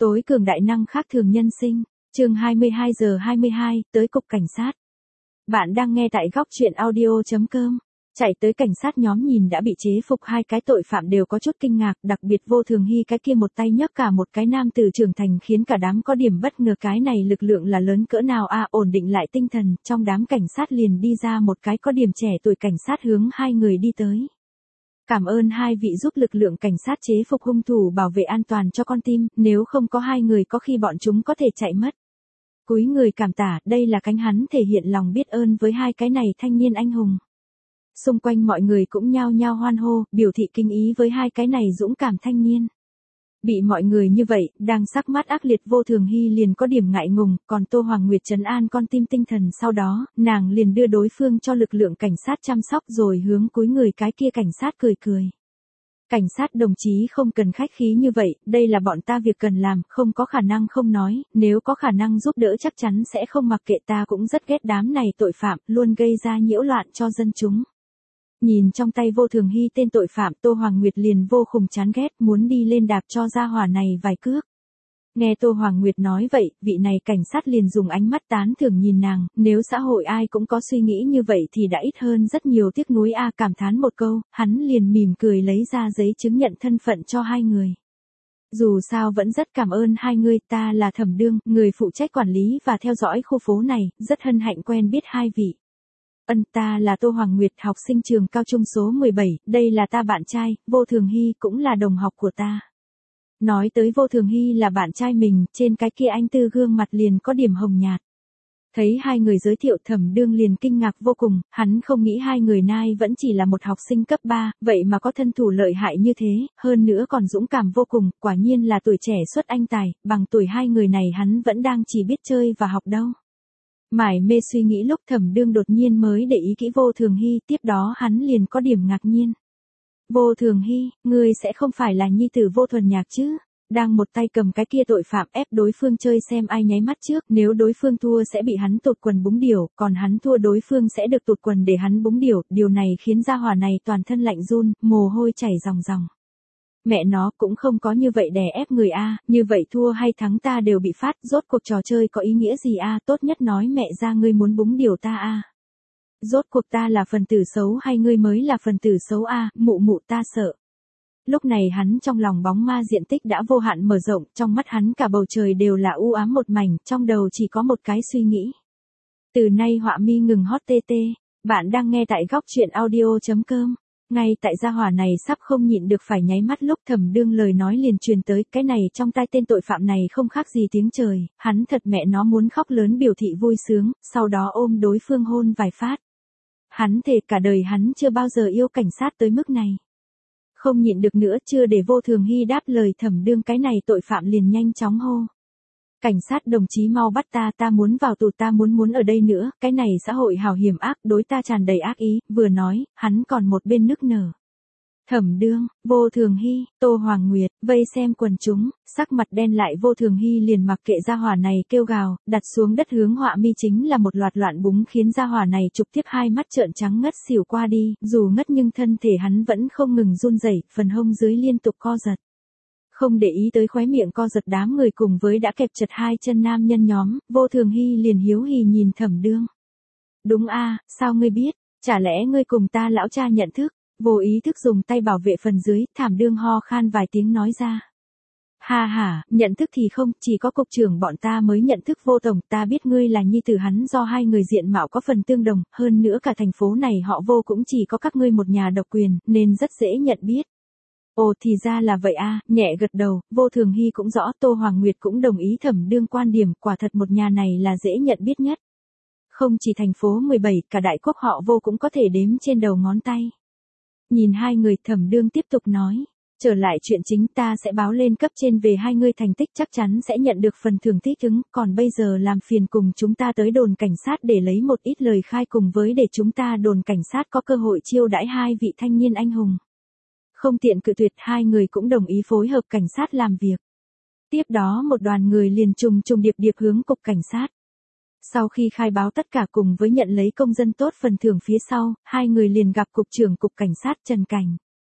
Tối cường đại năng khác thường nhân sinh, chương 22:22, tới cục cảnh sát. Bạn đang nghe tại góc truyện audio.com. Chạy tới cảnh sát nhóm nhìn đã bị chế phục hai cái tội phạm đều có chút kinh ngạc, đặc biệt Vô Thường Hy cái kia một tay nhấc cả một cái nam tử trưởng thành khiến cả đám có điểm bất ngờ, cái này lực lượng là lớn cỡ nào a. Ổn định lại tinh thần, trong đám cảnh sát liền đi ra một cái có điểm trẻ tuổi cảnh sát hướng hai người đi tới. Cảm ơn hai vị giúp lực lượng cảnh sát chế phục hung thủ, bảo vệ an toàn cho con tim, nếu không có hai người có khi bọn chúng có thể chạy mất. Cúi người cảm tả, đây là cánh hắn thể hiện lòng biết ơn với hai cái này thanh niên anh hùng. Xung quanh mọi người cũng nhao nhao hoan hô, biểu thị kính ý với hai cái này dũng cảm thanh niên. Bị mọi người như vậy, đang sắc mắt ác liệt Vô Thường Hy liền có điểm ngại ngùng, còn Tô Hoàng Nguyệt trấn an con tim tinh thần, sau đó, nàng liền đưa đối phương cho lực lượng cảnh sát chăm sóc rồi hướng cúi người cái kia cảnh sát cười cười. Cảnh sát đồng chí không cần khách khí như vậy, đây là bọn ta việc cần làm, không có khả năng không nói, nếu có khả năng giúp đỡ chắc chắn sẽ không mặc kệ, ta cũng rất ghét đám này tội phạm, luôn gây ra nhiễu loạn cho dân chúng. Nhìn trong tay Vô Thường Hy tên tội phạm, Tô Hoàng Nguyệt liền vô cùng chán ghét, muốn đi lên đạp cho gia hỏa này vài cước. Nghe Tô Hoàng Nguyệt nói vậy, vị này cảnh sát liền dùng ánh mắt tán thưởng nhìn nàng, nếu xã hội ai cũng có suy nghĩ như vậy thì đã ít hơn rất nhiều tiếc nuối a. Cảm thán một câu, hắn liền mỉm cười lấy ra giấy chứng nhận thân phận cho hai người. Dù sao vẫn rất cảm ơn hai người, ta là Thẩm Đương, người phụ trách quản lý và theo dõi khu phố này, rất hân hạnh quen biết hai vị. Ta là Tô Hoàng Nguyệt, học sinh trường cao trung số 17, đây là ta bạn trai, Vô Thường Hy cũng là đồng học của ta. Nói tới Vô Thường Hy là bạn trai mình, trên cái kia anh tư gương mặt liền có điểm hồng nhạt. Thấy hai người giới thiệu, Thẩm Đương liền kinh ngạc vô cùng, hắn không nghĩ hai người nay vẫn chỉ là một học sinh cấp 3, vậy mà có thân thủ lợi hại như thế, hơn nữa còn dũng cảm vô cùng, quả nhiên là tuổi trẻ xuất anh tài, bằng tuổi hai người này hắn vẫn đang chỉ biết chơi và học đâu. Mải mê suy nghĩ lúc Thẩm Đương đột nhiên mới để ý kỹ Vô Thường Hy, tiếp đó hắn liền có điểm ngạc nhiên. Vô Thường Hy, ngươi sẽ không phải là nhi tử Vô Thuần Nhạc chứ? Đang một tay cầm cái kia tội phạm ép đối phương chơi xem ai nháy mắt trước, nếu đối phương thua sẽ bị hắn tụt quần búng điểu, còn hắn thua đối phương sẽ được tụt quần để hắn búng điểu, điều này khiến gia hỏa này toàn thân lạnh run, mồ hôi chảy ròng ròng. Mẹ nó cũng không có như vậy đè ép người a, như vậy thua hay thắng ta đều bị phát, rốt cuộc trò chơi có ý nghĩa gì a, tốt nhất nói mẹ ra ngươi muốn búng điểu ta a. Rốt cuộc ta là phần tử xấu hay ngươi mới là phần tử xấu a, mụ mụ ta sợ. Lúc này hắn trong lòng bóng ma diện tích đã vô hạn mở rộng, trong mắt hắn cả bầu trời đều là u ám một mảnh, trong đầu chỉ có một cái suy nghĩ. Từ nay họa mi ngừng hot TT, bạn đang nghe tại góc truyện audio.com. Ngay tại gia hỏa này sắp không nhịn được phải nháy mắt lúc Thẩm Đương lời nói liền truyền tới, cái này trong tai tên tội phạm này không khác gì tiếng trời, hắn thật mẹ nó muốn khóc lớn biểu thị vui sướng, sau đó ôm đối phương hôn vài phát. Hắn thề cả đời hắn chưa bao giờ yêu cảnh sát tới mức này. Không nhịn được nữa, chưa để Vô Thường Hy đáp lời Thẩm Đương cái này tội phạm liền nhanh chóng hô. Cảnh sát đồng chí mau bắt ta muốn vào tù, ta muốn ở đây nữa, cái này xã hội hào hiểm ác, đối ta tràn đầy ác ý, vừa nói, hắn còn một bên nức nở. Thẩm Đương, Vô Thường Hy, Tô Hoàng Nguyệt, vây xem quần chúng, sắc mặt đen lại Vô Thường Hy liền mặc kệ gia hỏa này kêu gào, đặt xuống đất hướng họa mi chính là một loạt loạn búng khiến gia hỏa này trực tiếp hai mắt trợn trắng ngất xỉu qua đi, dù ngất nhưng thân thể hắn vẫn không ngừng run rẩy, phần hông dưới liên tục co giật. Không để ý tới khóe miệng co giật đám người cùng với đã kẹp chật hai chân nam nhân nhóm, Vô Thường Hy liền hiếu hì nhìn Thẩm Đương. Đúng a, sao ngươi biết, chả lẽ ngươi cùng ta lão cha nhận thức? Vô ý thức dùng tay bảo vệ phần dưới, Thẩm Đương ho khan vài tiếng nói ra. Ha, nhận thức thì không, chỉ có cục trưởng bọn ta mới nhận thức Vô tổng, ta biết ngươi là nhi tử hắn, do hai người diện mạo có phần tương đồng, hơn nữa cả thành phố này họ Vô cũng chỉ có các ngươi một nhà độc quyền, nên rất dễ nhận biết. Ồ thì ra là vậy a, nhẹ gật đầu, Vô Thường Hy cũng rõ, Tô Hoàng Nguyệt cũng đồng ý Thẩm Đương quan điểm, quả thật một nhà này là dễ nhận biết nhất. Không chỉ thành phố 17, cả đại quốc họ Vô cũng có thể đếm trên đầu ngón tay. Nhìn hai người, Thẩm Đương tiếp tục nói, trở lại chuyện chính, ta sẽ báo lên cấp trên về hai người thành tích, chắc chắn sẽ nhận được phần thưởng thích ứng, còn bây giờ làm phiền cùng chúng ta tới đồn cảnh sát để lấy một ít lời khai cùng với để chúng ta đồn cảnh sát có cơ hội chiêu đãi hai vị thanh niên anh hùng. Không tiện cự tuyệt, hai người cũng đồng ý phối hợp cảnh sát làm việc. Tiếp đó một đoàn người liền trùng điệp hướng cục cảnh sát. Sau khi khai báo tất cả cùng với nhận lấy công dân tốt phần thưởng phía sau, hai người liền gặp cục trưởng cục cảnh sát Trần Cảnh.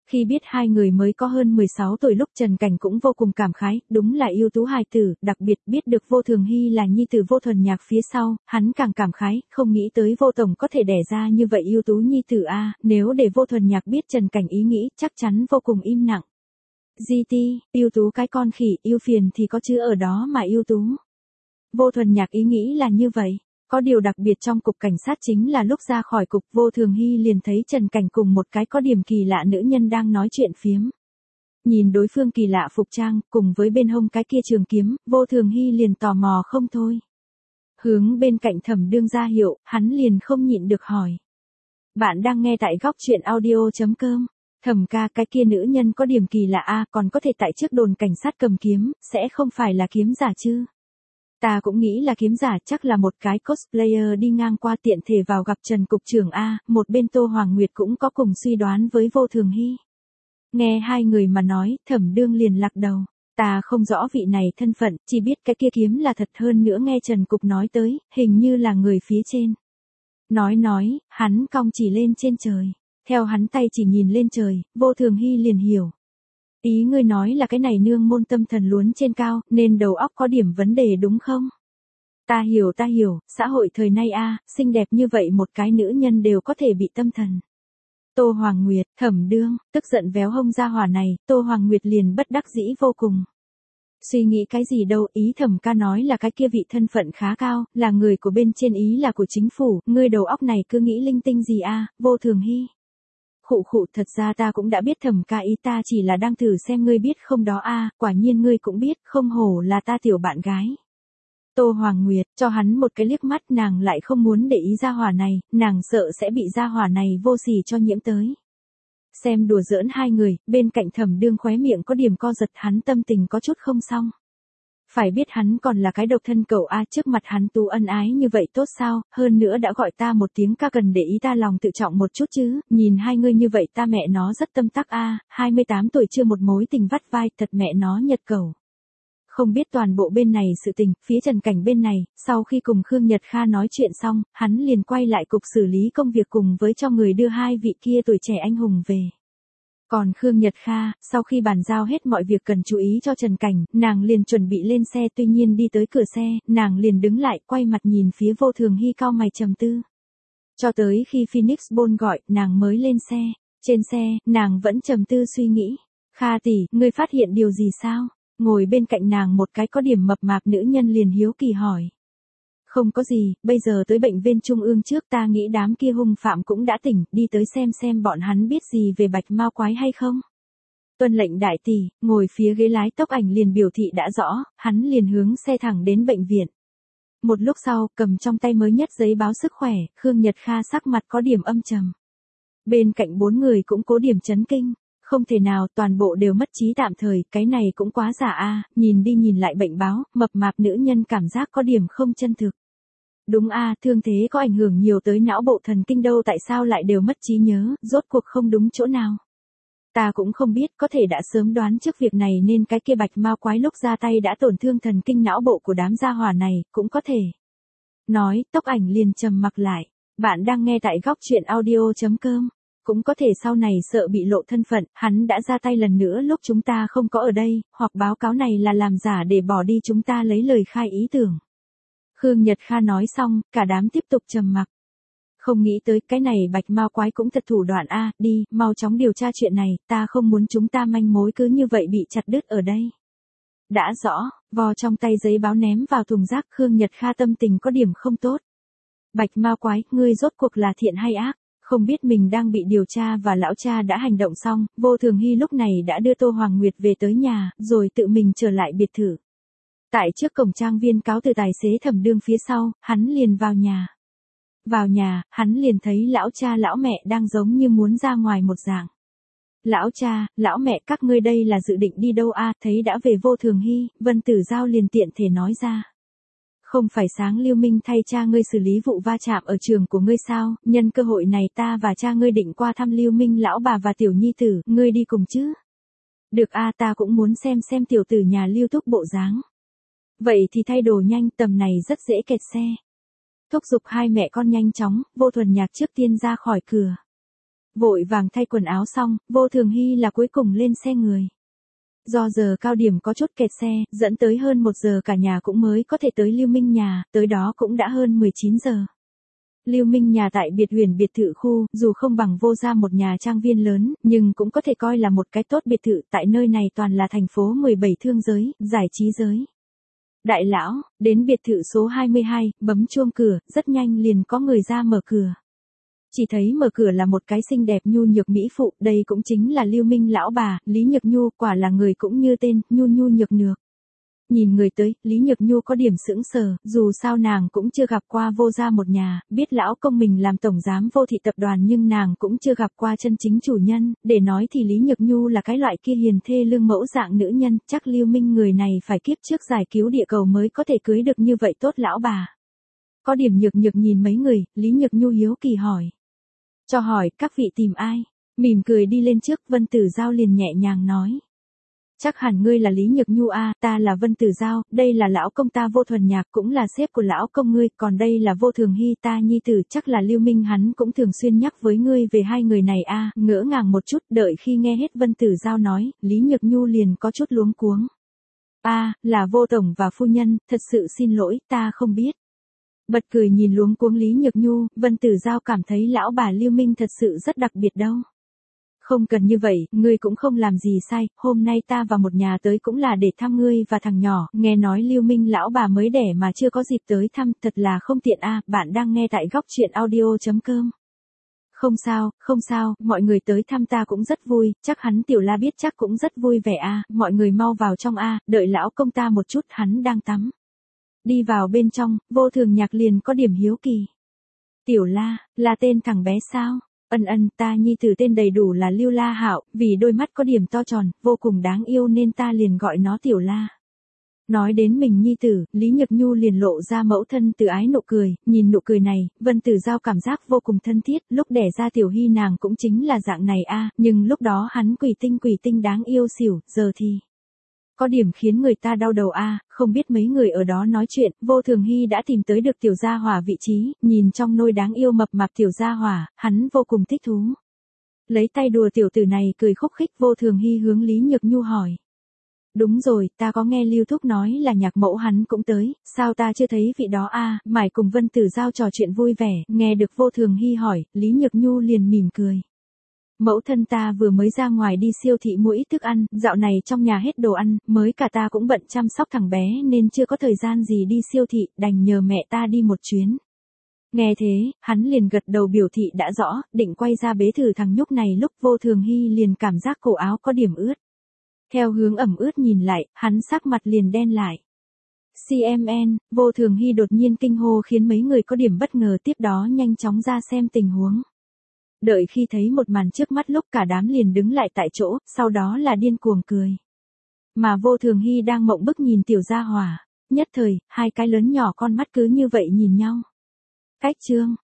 Khi biết hai người mới có hơn 16 tuổi lúc Trần Cảnh cũng vô cùng cảm khái, đúng là ưu tú hài tử, đặc biệt biết được Vô Thường Hy là nhi tử Vô Thuần Nhạc phía sau, hắn càng cảm khái, không nghĩ tới Vô Tổng có thể đẻ ra như vậy ưu tú nhi tử a, nếu để Vô Thuần Nhạc biết Trần Cảnh ý nghĩ, chắc chắn vô cùng im lặng. GT, ưu tú cái con khỉ, yêu phiền thì có chữ ở đó mà ưu tú. Vô Thuần Nhạc ý nghĩ là như vậy. Có điều đặc biệt trong cục cảnh sát chính là lúc ra khỏi cục Vô Thường Hy liền thấy Trần Cảnh cùng một cái có điểm kỳ lạ nữ nhân đang nói chuyện phiếm. Nhìn đối phương kỳ lạ phục trang, cùng với bên hông cái kia trường kiếm, Vô Thường Hy liền tò mò không thôi. Hướng bên cạnh Thẩm Đương ra hiệu, hắn liền không nhịn được hỏi. Bạn đang nghe tại góc truyện audio.com. Thẩm ca, cái kia nữ nhân có điểm kỳ lạ a, còn có thể tại trước đồn cảnh sát cầm kiếm, sẽ không phải là kiếm giả chứ? Ta cũng nghĩ là kiếm giả, chắc là một cái cosplayer đi ngang qua tiện thể vào gặp Trần cục trưởng a, một bên Tô Hoàng Nguyệt cũng có cùng suy đoán với Vô Thường Hy. Nghe hai người mà nói, Thẩm Đương liền lắc đầu. Ta không rõ vị này thân phận, chỉ biết cái kia kiếm là thật, hơn nữa nghe Trần cục nói tới, hình như là người phía trên. Nói, hắn cong chỉ lên trên trời. Theo hắn tay chỉ nhìn lên trời, Vô Thường Hy liền hiểu. Ý ngươi nói là cái này nương môn tâm thần luốn trên cao, nên đầu óc có điểm vấn đề đúng không? Ta hiểu, xã hội thời nay a, xinh đẹp như vậy một cái nữ nhân đều có thể bị tâm thần. Tô Hoàng Nguyệt, Thẩm Đương, tức giận véo hông ra hỏa này, Tô Hoàng Nguyệt liền bất đắc dĩ vô cùng. Suy nghĩ cái gì đâu, ý Thẩm ca nói là cái kia vị thân phận khá cao, là người của bên trên, ý là của chính phủ, ngươi đầu óc này cứ nghĩ linh tinh gì a, Vô Thường Hy. Khụ, thật ra ta cũng đã biết Thẩm ca ý, ta chỉ là đang thử xem ngươi biết không đó a, quả nhiên ngươi cũng biết, không hổ là ta tiểu bạn gái. Tô Hoàng Nguyệt, cho hắn một cái liếc mắt, nàng lại không muốn để ý gia hỏa này, nàng sợ sẽ bị gia hỏa này vô sỉ cho nhiễm tới. Xem đùa giỡn hai người, bên cạnh Thẩm Đương khóe miệng có điểm co giật, hắn tâm tình có chút không xong. Phải biết hắn còn là cái độc thân cậu a, trước mặt hắn tú ân ái như vậy tốt sao, hơn nữa đã gọi ta một tiếng ca, cần để ý ta lòng tự trọng một chút chứ, nhìn hai người như vậy ta mẹ nó rất tâm tắc a, 28 tuổi chưa một mối tình vắt vai, thật mẹ nó nhật cầu. Không biết toàn bộ bên này sự tình, phía Trần Cảnh bên này, sau khi cùng Khương Nhật Kha nói chuyện xong, hắn liền quay lại cục xử lý công việc cùng với cho người đưa hai vị kia tuổi trẻ anh hùng về. Còn Khương Nhật Kha, sau khi bàn giao hết mọi việc cần chú ý cho Trần Cảnh, nàng liền chuẩn bị lên xe, tuy nhiên đi tới cửa xe, nàng liền đứng lại, quay mặt nhìn phía Vô Thường Hy cau mày trầm tư. Cho tới khi Phoenix Ball gọi, nàng mới lên xe. Trên xe, nàng vẫn trầm tư suy nghĩ. Kha tỷ, ngươi phát hiện điều gì sao? Ngồi bên cạnh nàng một cái có điểm mập mạp nữ nhân liền hiếu kỳ hỏi. Không có gì, bây giờ tới bệnh viện trung ương trước, ta nghĩ đám kia hung phạm cũng đã tỉnh, đi tới xem bọn hắn biết gì về Bạch Mao Quái hay không. Tuân lệnh đại tỷ, ngồi phía ghế lái Tốc Ảnh liền biểu thị đã rõ, hắn liền hướng xe thẳng đến bệnh viện. Một lúc sau, cầm trong tay mới nhất giấy báo sức khỏe, Khương Nhật Kha sắc mặt có điểm âm trầm. Bên cạnh bốn người cũng cố điểm chấn kinh. Không thể nào, toàn bộ đều mất trí tạm thời, cái này cũng quá giả a, nhìn đi nhìn lại bệnh báo, mập mạp nữ nhân cảm giác có điểm không chân thực. Đúng a, thương thế có ảnh hưởng nhiều tới não bộ thần kinh đâu, tại sao lại đều mất trí nhớ, rốt cuộc không đúng chỗ nào. Ta cũng không biết, có thể đã sớm đoán trước việc này nên cái kia Bạch Mao Quái lúc ra tay đã tổn thương thần kinh não bộ của đám gia hỏa này, cũng có thể. Nói, Tốc Ảnh liền trầm mặc lại. Bạn đang nghe tại góc truyện audio.com. Cũng có thể sau này sợ bị lộ thân phận, hắn đã ra tay lần nữa lúc chúng ta không có ở đây, hoặc báo cáo này là làm giả để bỏ đi chúng ta lấy lời khai ý tưởng. Khương Nhật Kha nói xong, cả đám tiếp tục trầm mặc. Không nghĩ tới cái này Bạch Mao Quái cũng thật thủ đoạn a, đi, mau chóng điều tra chuyện này, ta không muốn chúng ta manh mối cứ như vậy bị chặt đứt ở đây. Đã rõ, vò trong tay giấy báo ném vào thùng rác, Khương Nhật Kha tâm tình có điểm không tốt. Bạch Mao Quái, ngươi rốt cuộc là thiện hay ác? Không biết mình đang bị điều tra và lão cha đã hành động xong, Vô Thường Hy lúc này đã đưa Tô Hoàng Nguyệt về tới nhà, rồi tự mình trở lại biệt thự. Tại trước cổng trang viên cáo từ tài xế Thẩm Đương phía sau, hắn liền vào nhà. Vào nhà, hắn liền thấy lão cha lão mẹ đang giống như muốn ra ngoài một dạng. Lão cha, lão mẹ các ngươi đây là dự định đi đâu a? Thấy đã về Vô Thường Hy, Vân Tử Giao liền tiện thể nói ra. Không phải sáng Lưu Minh thay cha ngươi xử lý vụ va chạm ở trường của ngươi sao, nhân cơ hội này ta và cha ngươi định qua thăm Lưu Minh lão bà và tiểu nhi tử, ngươi đi cùng chứ? Được a, ta cũng muốn xem tiểu tử nhà Lưu Thúc bộ dáng. Vậy thì thay đồ nhanh, tầm này rất dễ kẹt xe. Thúc giục hai mẹ con nhanh chóng, Vô Thuần Nhạc trước tiên ra khỏi cửa. vội vàng thay quần áo xong, Vô Thường Hy là cuối cùng lên xe người. Do giờ cao điểm có chút kẹt xe, dẫn tới hơn 1 giờ cả nhà cũng mới có thể tới Lưu Minh nhà, tới đó cũng đã hơn 19 giờ. Lưu Minh nhà tại biệt huyền biệt thự khu, dù không bằng Vô gia một nhà trang viên lớn, nhưng cũng có thể coi là một cái tốt biệt thự, tại nơi này toàn là thành phố 17 thương giới, giải trí giới. Đại lão, đến biệt thự số 22, bấm chuông cửa, rất nhanh liền có người ra mở cửa. Chỉ thấy mở cửa là một cái xinh đẹp nhu nhược mỹ phụ, đây cũng chính là Lưu Minh lão bà, Lý Nhược Nhu, quả là người cũng như tên, nhu nhu nhược nhược. Nhìn người tới, Lý Nhược Nhu có điểm sững sờ, dù sao nàng cũng chưa gặp qua Vô gia một nhà, biết lão công mình làm tổng giám Vô thị tập đoàn nhưng nàng cũng chưa gặp qua chân chính chủ nhân, để nói thì Lý Nhược Nhu là cái loại kia hiền thê lương mẫu dạng nữ nhân, chắc Lưu Minh người này phải kiếp trước giải cứu địa cầu mới có thể cưới được như vậy tốt lão bà. Có điểm nhược nhược nhìn mấy người, Lý Nhược Nhu hiếu kỳ hỏi. Cho hỏi, các vị tìm ai? Mỉm cười đi lên trước, Vân Tử Giao liền nhẹ nhàng nói. Chắc hẳn ngươi là Lý Nhược Nhu a, ta là Vân Tử Giao, đây là lão công ta Vô Thuần Nhạc, cũng là sếp của lão công ngươi, còn đây là Vô Thường Hy ta nhi tử, chắc là Lưu Minh hắn cũng thường xuyên nhắc với ngươi về hai người này a. Ngỡ ngàng một chút, đợi khi nghe hết Vân Tử Giao nói, Lý Nhược Nhu liền có chút luống cuống. Là Vô tổng và phu nhân, thật sự xin lỗi, ta không biết. Bật cười nhìn luống cuống Lý Nhược Nhu, Vân Tử Giao cảm thấy lão bà Lưu Minh thật sự rất đặc biệt đâu. Không cần như vậy, ngươi cũng không làm gì sai, hôm nay ta và một nhà tới cũng là để thăm ngươi và thằng nhỏ, nghe nói Lưu Minh lão bà mới đẻ mà chưa có dịp tới thăm, thật là không tiện a. Bạn đang nghe tại góc truyện audio.com. Không sao, mọi người tới thăm ta cũng rất vui, chắc hắn Tiểu La biết chắc cũng rất vui vẻ a, mọi người mau vào trong a, đợi lão công ta một chút, hắn đang tắm. Đi vào bên trong, Vô Thường Nhạc liền có điểm hiếu kỳ. Tiểu La, là tên thằng bé sao? Ta nhi tử tên đầy đủ là Lưu La Hạo, vì đôi mắt có điểm to tròn, vô cùng đáng yêu nên ta liền gọi nó Tiểu La. Nói đến mình nhi tử, Lý Nhược Nhu liền lộ ra mẫu thân từ ái nụ cười, nhìn nụ cười này, Vân Tử Giao cảm giác vô cùng thân thiết, lúc đẻ ra Tiểu Hy nàng cũng chính là dạng này a, nhưng lúc đó hắn quỷ tinh đáng yêu xỉu, giờ thì có điểm khiến người ta đau đầu a, không biết mấy người ở đó nói chuyện, Vô Thường Hy đã tìm tới được Tiểu Gia Hỏa vị trí, nhìn trong nôi đáng yêu mập mạp Tiểu Gia Hỏa, hắn vô cùng thích thú. Lấy tay đùa tiểu tử này cười khúc khích, Vô Thường Hy hướng Lý Nhược Nhu hỏi. Đúng rồi, ta có nghe Lưu Thúc nói là nhạc mẫu hắn cũng tới, sao ta chưa thấy vị đó a? Mải cùng Vân Tử Giao trò chuyện vui vẻ, nghe được Vô Thường Hy hỏi, Lý Nhược Nhu liền mỉm cười. Mẫu thân ta vừa mới ra ngoài đi siêu thị mua ít thức ăn, dạo này trong nhà hết đồ ăn, mới cả ta cũng bận chăm sóc thằng bé nên chưa có thời gian gì đi siêu thị, đành nhờ mẹ ta đi một chuyến. Nghe thế, hắn liền gật đầu biểu thị đã rõ, định quay ra bế thử thằng nhóc này lúc Vô Thường Hy liền cảm giác cổ áo có điểm ướt. Theo hướng ẩm ướt nhìn lại, hắn sắc mặt liền đen lại. CMN, Vô Thường Hy đột nhiên kinh hô khiến mấy người có điểm bất ngờ, tiếp đó nhanh chóng ra xem tình huống. Đợi khi thấy một màn trước mắt lúc cả đám liền đứng lại tại chỗ, sau đó là điên cuồng cười. Mà Vô Thường Hy đang mộng bức nhìn Tiểu Gia Hỏa, nhất thời, hai cái lớn nhỏ con mắt cứ như vậy nhìn nhau. Cách chương,